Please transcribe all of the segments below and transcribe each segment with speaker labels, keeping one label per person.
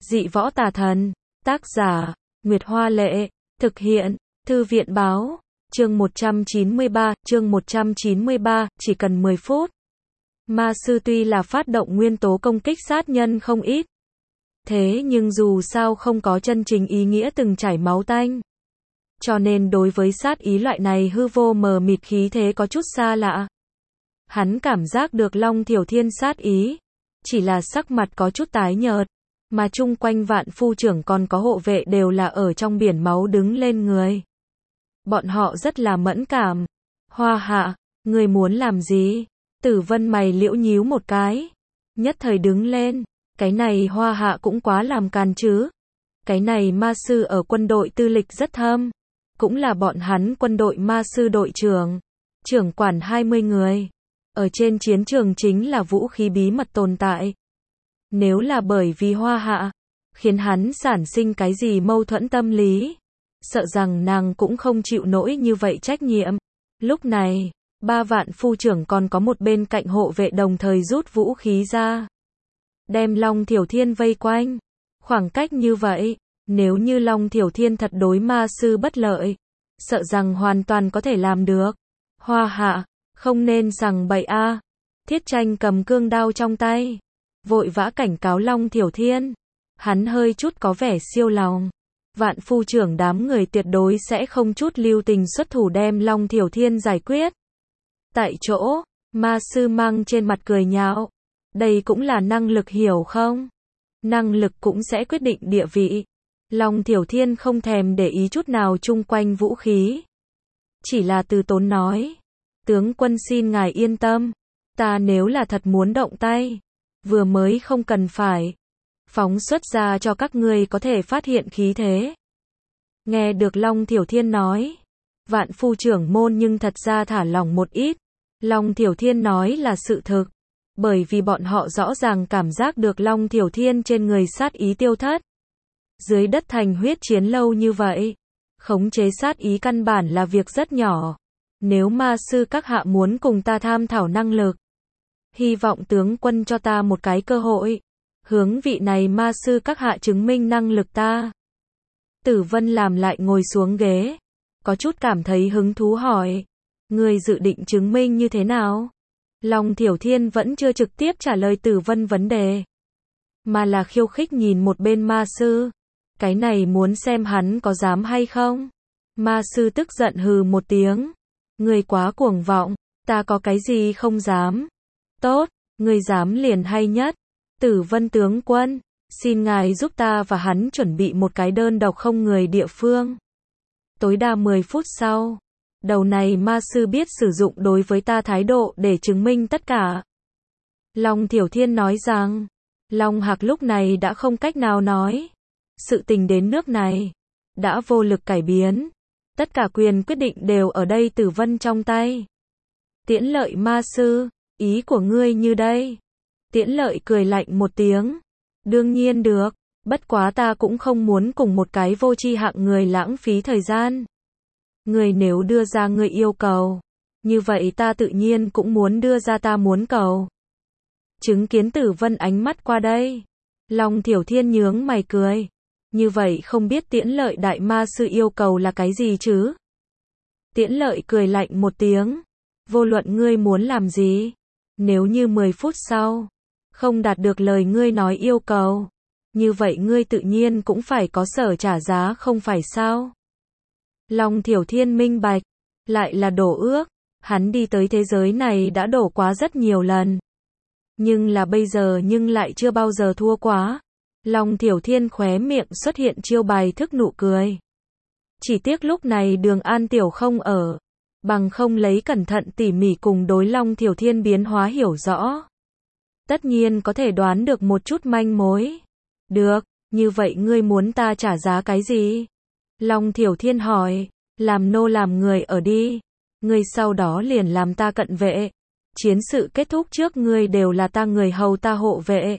Speaker 1: Dị võ tà thần. Tác giả, Nguyệt Hoa Lệ. Thực hiện, Thư viện Báo. Chương 193, chỉ cần 10 phút. Ma sư tuy là phát động nguyên tố công kích sát nhân không ít. Thế nhưng dù sao không có chân chính ý nghĩa từng chảy máu tanh. Cho nên đối với sát ý loại này hư vô mờ mịt khí thế có chút xa lạ. Hắn cảm giác được Long Thiểu Thiên sát ý. Chỉ là sắc mặt có chút tái nhợt. Mà chung quanh Vạn Phu Trưởng còn có hộ vệ đều là ở trong biển máu đứng lên người. Bọn họ rất là mẫn cảm. Hoa Hạ, người muốn làm gì? Tử Vân mày liễu nhíu một cái. Nhất thời đứng lên. Cái này Hoa Hạ cũng quá làm càn chứ. Cái này ma sư ở quân đội tư lịch rất thâm. Cũng là bọn hắn quân đội ma sư đội trưởng. Trưởng quản 20 người. Ở trên chiến trường chính là vũ khí bí mật tồn tại. Nếu là bởi vì Hoa Hạ, khiến hắn sản sinh cái gì mâu thuẫn tâm lý. Sợ rằng nàng cũng không chịu nổi như vậy trách nhiệm. Lúc này, 3 Vạn Phu Trưởng còn có một bên cạnh hộ vệ đồng thời rút vũ khí ra. Đem Long Thiểu Thiên vây quanh. Khoảng cách như vậy, nếu như Long Thiểu Thiên thật đối ma sư bất lợi, sợ rằng hoàn toàn có thể làm được. Hoa Hạ, không nên sằng bậy a. Thiết Tranh cầm cương đao trong tay, vội vã cảnh cáo Long Thiểu Thiên. Hắn hơi chút có vẻ siêu lòng. Vạn Phu Trưởng đám người tuyệt đối sẽ không chút lưu tình xuất thủ đem Long Thiểu Thiên giải quyết. Tại chỗ, ma sư mang trên mặt cười nhạo. Đây cũng là năng lực hiểu không? Năng lực cũng sẽ quyết định địa vị. Long Thiểu Thiên không thèm để ý chút nào chung quanh vũ khí. Chỉ là từ tốn nói. Tướng quân xin ngài yên tâm. Ta nếu là thật muốn động tay, vừa mới không cần phải phóng xuất ra cho các ngươi có thể phát hiện khí thế. Nghe được Long Thiểu Thiên nói, Vạn Phu Trưởng môn nhưng thật ra thả lỏng một ít. Long Thiểu Thiên nói là sự thực. Bởi vì bọn họ rõ ràng cảm giác được Long Thiểu Thiên trên người sát ý tiêu thất. Dưới đất thành huyết chiến lâu như vậy, khống chế sát ý căn bản là việc rất nhỏ. Nếu ma sư các hạ muốn cùng ta tham thảo năng lực, hy vọng tướng quân cho ta một cái cơ hội. Hướng vị này ma sư các hạ chứng minh năng lực ta. Tử Vân làm lại ngồi xuống ghế. Có chút cảm thấy hứng thú hỏi. Người dự định chứng minh như thế nào? Long Thiểu Thiên vẫn chưa trực tiếp trả lời Tử Vân vấn đề. Mà là khiêu khích nhìn một bên ma sư. Cái này muốn xem hắn có dám hay không? Ma sư tức giận hừ một tiếng. Người quá cuồng vọng. Ta có cái gì không dám? Tốt, người dám liền hay nhất. Tử Vân tướng quân, xin ngài giúp ta và hắn chuẩn bị một cái đơn độc không người địa phương. Tối đa 10 phút sau, đầu này ma sư biết sử dụng đối với ta thái độ để chứng minh tất cả. Long Thiểu Thiên nói rằng, Long Hạc lúc này đã không cách nào nói. Sự tình đến nước này, đã vô lực cải biến. Tất cả quyền quyết định đều ở đây Tử Vân trong tay. Tiễn Lợi ma sư, ý của ngươi như đây. Tiễn Lợi cười lạnh một tiếng. Đương nhiên được, bất quá ta cũng không muốn cùng một cái vô tri hạng người lãng phí thời gian. Người nếu đưa ra người yêu cầu, như vậy ta tự nhiên cũng muốn đưa ra ta muốn cầu. Chứng kiến Tử Vân ánh mắt qua đây, Long Thiểu Thiên nhướng mày cười. Như vậy không biết Tiễn Lợi đại ma sư yêu cầu là cái gì chứ? Tiễn Lợi cười lạnh một tiếng. Vô luận ngươi muốn làm gì, nếu như 10 phút sau không đạt được lời ngươi nói yêu cầu, như vậy ngươi tự nhiên cũng phải có sở trả giá không phải sao? Long Thiểu Thiên minh bạch, lại là đổ ước, hắn đi tới thế giới này đã đổ quá rất nhiều lần. Nhưng là bây giờ nhưng lại chưa bao giờ thua quá. Long Thiểu Thiên khóe miệng xuất hiện chiêu bài thức nụ cười. Chỉ tiếc lúc này Đường An Tiểu không ở, bằng không lấy cẩn thận tỉ mỉ cùng đối Long Thiểu Thiên biến hóa hiểu rõ. Tất nhiên có thể đoán được một chút manh mối. Được, như vậy ngươi muốn ta trả giá cái gì? Long Thiểu Thiên hỏi, làm nô làm người ở đi. Ngươi sau đó liền làm ta cận vệ. Chiến sự kết thúc trước ngươi đều là ta người hầu ta hộ vệ.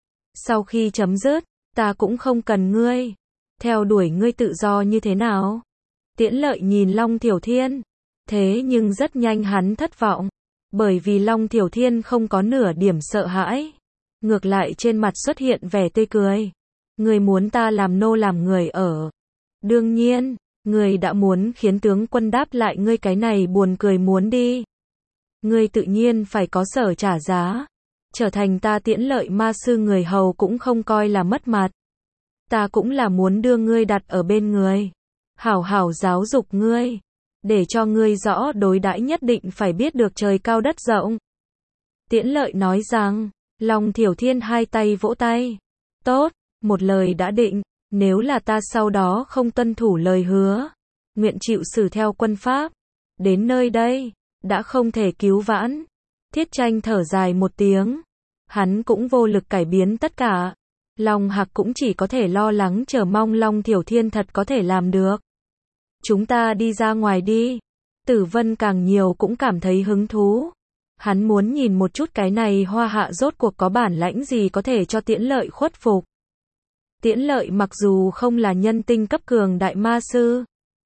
Speaker 1: Sau khi chấm dứt, ta cũng không cần ngươi. Theo đuổi ngươi tự do như thế nào? Tiễn Lợi nhìn Long Thiểu Thiên. Thế nhưng rất nhanh hắn thất vọng. Bởi vì Long Thiểu Thiên không có nửa điểm sợ hãi. Ngược lại trên mặt xuất hiện vẻ tươi cười. Người muốn ta làm nô làm người ở. Đương nhiên, người đã muốn khiến tướng quân đáp lại ngươi cái này buồn cười muốn đi. Ngươi tự nhiên phải có sở trả giá. Trở thành ta Tiễn Lợi ma sư người hầu cũng không coi là mất mặt. Ta cũng là muốn đưa ngươi đặt ở bên người. Hảo hảo giáo dục ngươi. Để cho ngươi rõ đối đãi nhất định phải biết được trời cao đất rộng. Tiễn Lợi nói rằng, Long Thiểu Thiên hai tay vỗ tay. Tốt, một lời đã định, nếu là ta sau đó không tuân thủ lời hứa, nguyện chịu xử theo quân pháp. Đến nơi đây, đã không thể cứu vãn. Thiết Tranh thở dài một tiếng. Hắn cũng vô lực cải biến tất cả. Long Hạc cũng chỉ có thể lo lắng chờ mong Long Thiểu Thiên thật có thể làm được. Chúng ta đi ra ngoài đi. Tử Vân càng nhiều cũng cảm thấy hứng thú. Hắn muốn nhìn một chút cái này Hoa Hạ rốt cuộc có bản lãnh gì có thể cho Tiễn Lợi khuất phục. Tiễn Lợi mặc dù không là nhân tinh cấp cường đại ma sư,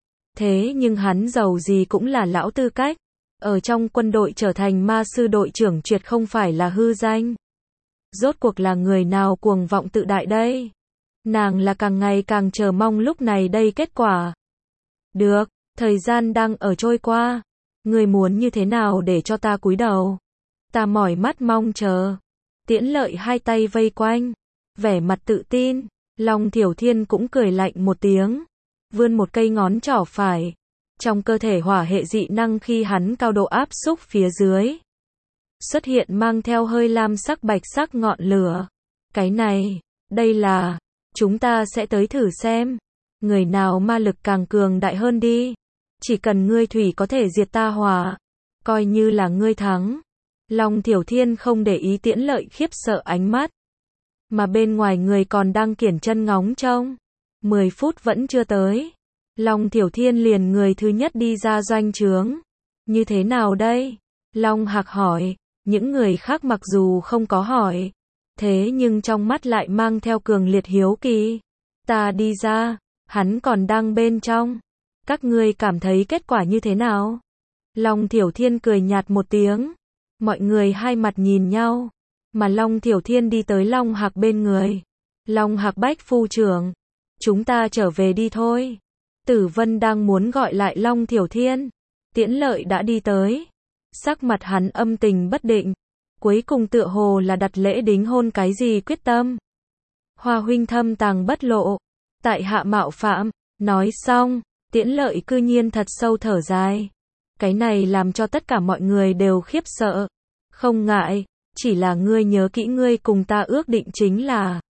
Speaker 1: thế nhưng hắn giàu gì cũng là lão tư cách. Ở trong quân đội trở thành ma sư đội trưởng tuyệt không phải là hư danh. Rốt cuộc là người nào cuồng vọng tự đại đây? Nàng là càng ngày càng chờ mong lúc này đây kết quả. Được, thời gian đang ở trôi qua. Người muốn như thế nào để cho ta cúi đầu? Ta mỏi mắt mong chờ. Tiễn Lợi hai tay vây quanh, vẻ mặt tự tin. Long Thiểu Thiên cũng cười lạnh một tiếng, vươn một cây ngón trỏ phải. Trong cơ thể hỏa hệ dị năng khi hắn cao độ áp xúc phía dưới, xuất hiện mang theo hơi lam sắc bạch sắc ngọn lửa. Cái này, đây là, chúng ta sẽ tới thử xem. Người nào ma lực càng cường đại hơn đi. Chỉ cần ngươi thủy có thể diệt ta hỏa, coi như là ngươi thắng. Long Thiểu Thiên không để ý Tiễn Lợi khiếp sợ ánh mắt. Mà bên ngoài người còn đang kiểng chân ngóng trông. 10 phút vẫn chưa tới. Long Thiểu Thiên liền người thứ nhất đi ra doanh trướng. Như thế nào đây? Long Hạc hỏi. Những người khác mặc dù không có hỏi, thế nhưng trong mắt lại mang theo cường liệt hiếu kỳ. Ta đi ra, hắn còn đang bên trong. Các ngươi cảm thấy kết quả như thế nào? Long Thiểu Thiên cười nhạt một tiếng. Mọi người hai mặt nhìn nhau. Mà Long Thiểu Thiên đi tới Long Hạc bên người. Long Hạc bách phu trưởng. Chúng ta trở về đi thôi. Tử Vân đang muốn gọi lại Long Thiểu Thiên. Tiễn Lợi đã đi tới. Sắc mặt hắn âm tình bất định. Cuối cùng tựa hồ là đặt lễ đính hôn cái gì quyết tâm. Hoa huynh thâm tàng bất lộ. Tại hạ mạo phạm. Nói xong, Tiễn Lợi cư nhiên thật sâu thở dài. Cái này làm cho tất cả mọi người đều khiếp sợ. Không ngại, chỉ là ngươi nhớ kỹ ngươi cùng ta ước định chính là.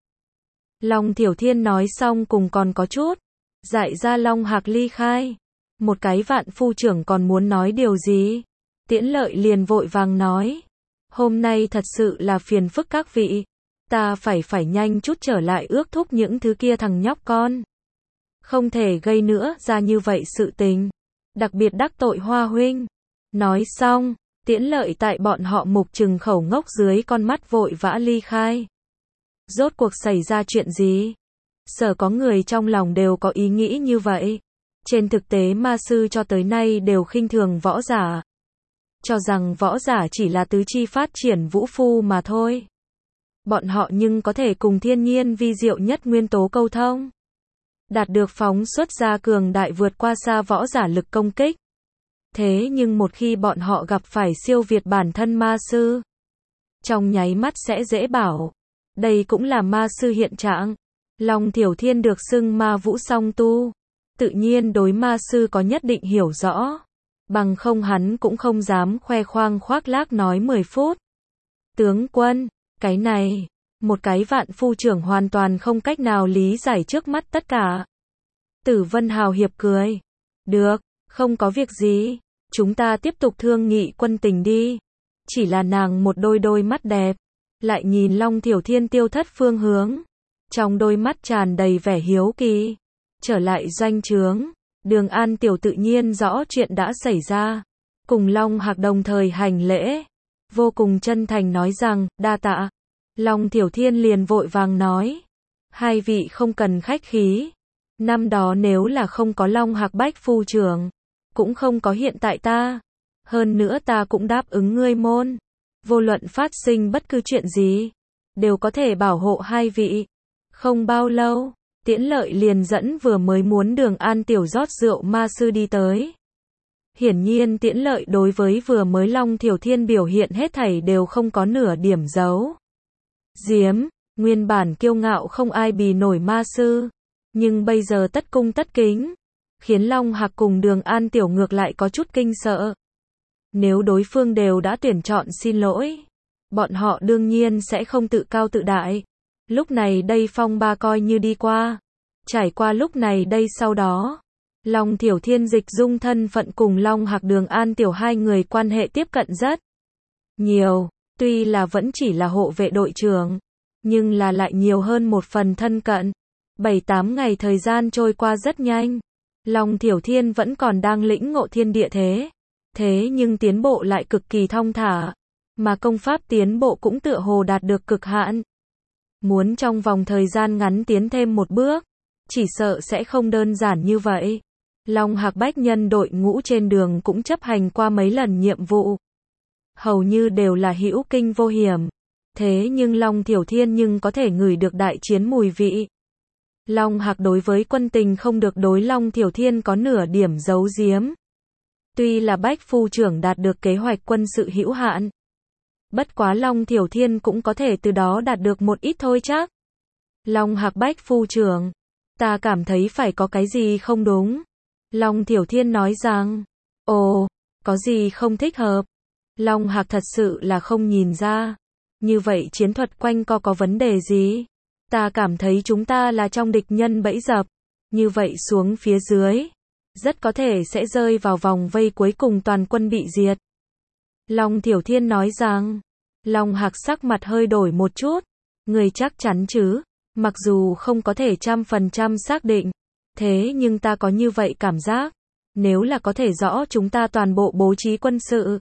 Speaker 1: Long Thiểu Thiên nói xong cùng còn có chút dại ra Long Hạc ly khai. Một cái vạn phu trưởng còn muốn nói điều gì? Tiễn Lợi liền vội vàng nói. Hôm nay thật sự là phiền phức các vị. Ta phải nhanh chút trở lại ước thúc những thứ kia thằng nhóc con. Không thể gây nữa ra như vậy sự tình. Đặc biệt đắc tội Hoa huynh. Nói xong, Tiễn Lợi tại bọn họ mục trừng khẩu ngốc dưới con mắt vội vã ly khai. Rốt cuộc xảy ra chuyện gì? Sở có người trong lòng đều có ý nghĩ như vậy. Trên thực tế ma sư cho tới nay đều khinh thường võ giả. Cho rằng võ giả chỉ là tứ chi phát triển vũ phu mà thôi. Bọn họ nhưng có thể cùng thiên nhiên vi diệu nhất nguyên tố câu thông. Đạt được phóng xuất ra cường đại vượt qua xa võ giả lực công kích. Thế nhưng một khi bọn họ gặp phải siêu việt bản thân ma sư, trong nháy mắt sẽ dễ bảo. Đây cũng là ma sư hiện trạng. Long Thiểu Thiên được xưng ma vũ song tu. Tự nhiên đối ma sư có nhất định hiểu rõ. Bằng không hắn cũng không dám khoe khoang khoác lác nói 10 phút. Tướng quân, cái này, một cái vạn phu trưởng hoàn toàn không cách nào lý giải trước mắt tất cả. Tử Vân hào hiệp cười. Được, không có việc gì. Chúng ta tiếp tục thương nghị quân tình đi. Chỉ là nàng một đôi mắt đẹp. Lại nhìn Long Thiểu Thiên tiêu thất phương hướng. Trong đôi mắt tràn đầy vẻ hiếu kỳ. Trở lại doanh trướng. Đường An Tiểu tự nhiên rõ chuyện đã xảy ra. Cùng Long Hạc đồng thời hành lễ. Vô cùng chân thành nói rằng, đa tạ. Long Thiểu Thiên liền vội vàng nói. Hai vị không cần khách khí. Năm đó nếu là không có Long Hạc bách phu trưởng, cũng không có hiện tại ta. Hơn nữa ta cũng đáp ứng ngươi môn. Vô luận phát sinh bất cứ chuyện gì, đều có thể bảo hộ hai vị. Không bao lâu, Tiễn Lợi liền dẫn vừa mới muốn Đường An Tiểu rót rượu ma sư đi tới. Hiển nhiên Tiễn Lợi đối với vừa mới Long Thiểu Thiên biểu hiện hết thảy đều không có nửa điểm giấu giếm, nguyên bản kiêu ngạo không ai bì nổi ma sư, nhưng bây giờ tất cung tất kính, khiến Long Hạc cùng Đường An Tiểu ngược lại có chút kinh sợ. Nếu đối phương đều đã tuyển chọn xin lỗi, bọn họ đương nhiên sẽ không tự cao tự đại. Lúc này đây phong ba coi như đi qua. Trải qua lúc này đây sau đó, Long Thiểu Thiên dịch dung thân phận cùng Long Hạc Đường An Tiểu hai người quan hệ tiếp cận rất nhiều, tuy là vẫn chỉ là hộ vệ đội trưởng, nhưng là lại nhiều hơn một phần thân cận. 7-8 ngày thời gian trôi qua rất nhanh, Long Thiểu Thiên vẫn còn đang lĩnh ngộ thiên địa thế nhưng tiến bộ lại cực kỳ thong thả, mà công pháp tiến bộ cũng tựa hồ đạt được cực hạn. Muốn trong vòng thời gian ngắn tiến thêm một bước, chỉ sợ sẽ không đơn giản như vậy. Long Hạc bách nhân đội ngũ trên đường cũng chấp hành qua mấy lần nhiệm vụ, hầu như đều là hữu kinh vô hiểm. Thế nhưng Long Thiểu Thiên nhưng có thể ngửi được đại chiến mùi vị. Long Hạc đối với quân tình không được đối Long Thiểu Thiên có nửa điểm giấu giếm. Tuy là Bách Phu trưởng đạt được kế hoạch quân sự hữu hạn, bất quá Long Thiểu Thiên cũng có thể từ đó đạt được một ít thôi chắc. Long Hạc Bách Phu trưởng, ta cảm thấy phải có cái gì không đúng. Long Thiểu Thiên nói rằng, ồ, có gì không thích hợp. Long Hạc thật sự là không nhìn ra. Như vậy chiến thuật quanh co có vấn đề gì? Ta cảm thấy chúng ta là trong địch nhân bẫy dập. Như vậy xuống phía dưới, rất có thể sẽ rơi vào vòng vây cuối cùng toàn quân bị diệt. Long Thiểu Thiên nói rằng, Long Hạc sắc mặt hơi đổi một chút. Người chắc chắn chứ? Mặc dù không có thể 100% xác định, thế nhưng ta có như vậy cảm giác. Nếu là có thể rõ chúng ta toàn bộ bố trí quân sự,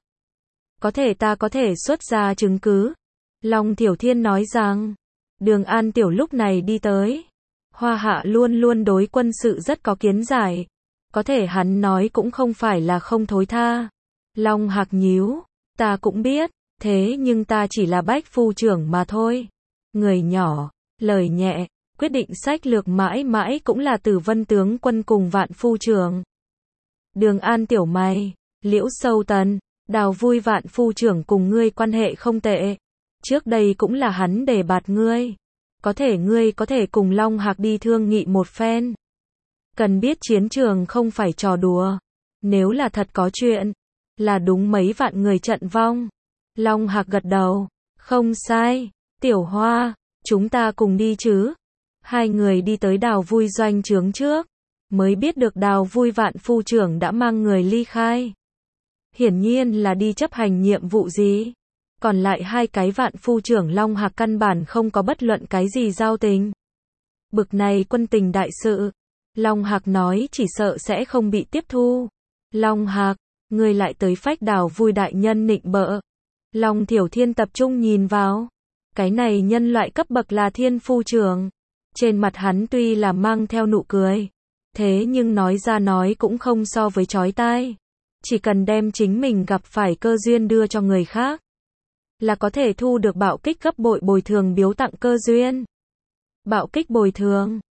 Speaker 1: có thể ta có thể xuất ra chứng cứ. Long Thiểu Thiên nói rằng, Đường An Tiểu lúc này đi tới. Hoa Hạ luôn luôn đối quân sự rất có kiến giải. Có thể hắn nói cũng không phải là không thối tha. Long Hạc nhíu, ta cũng biết, thế nhưng ta chỉ là Bách Phu trưởng mà thôi. Người nhỏ, lời nhẹ, quyết định sách lược mãi mãi cũng là Tử Vân tướng quân cùng Vạn Phu trưởng. Đường An Tiểu mày, Liễu Sâu Tần, Đào Vui Vạn Phu trưởng cùng ngươi quan hệ không tệ. Trước đây cũng là hắn đề bạt ngươi. Có thể ngươi có thể cùng Long Hạc đi thương nghị một phen. Cần biết chiến trường không phải trò đùa. Nếu là thật có chuyện, là đúng mấy vạn người trận vong. Long Hạc gật đầu, không sai, Tiểu Hoa, chúng ta cùng đi chứ. Hai người đi tới Đào Vui doanh trướng trước, mới biết được Đào Vui Vạn Phu trưởng đã mang người ly khai. Hiển nhiên là đi chấp hành nhiệm vụ gì. Còn lại hai cái Vạn Phu trưởng Long Hạc căn bản không có bất luận cái gì giao tình. Bực này quân tình đại sự, Long Hạc nói chỉ sợ sẽ không bị tiếp thu. Long Hạc, ngươi lại tới phách Đào Vui đại nhân nịnh bợ. Long Thiểu Thiên tập trung nhìn vào. Cái này nhân loại cấp bậc là Thiên Phu trưởng. Trên mặt hắn tuy là mang theo nụ cười, thế nhưng nói ra nói cũng không so với chói tai. Chỉ cần đem chính mình gặp phải cơ duyên đưa cho người khác, là có thể thu được bạo kích gấp bội bồi thường biếu tặng cơ duyên. Bạo kích bồi thường,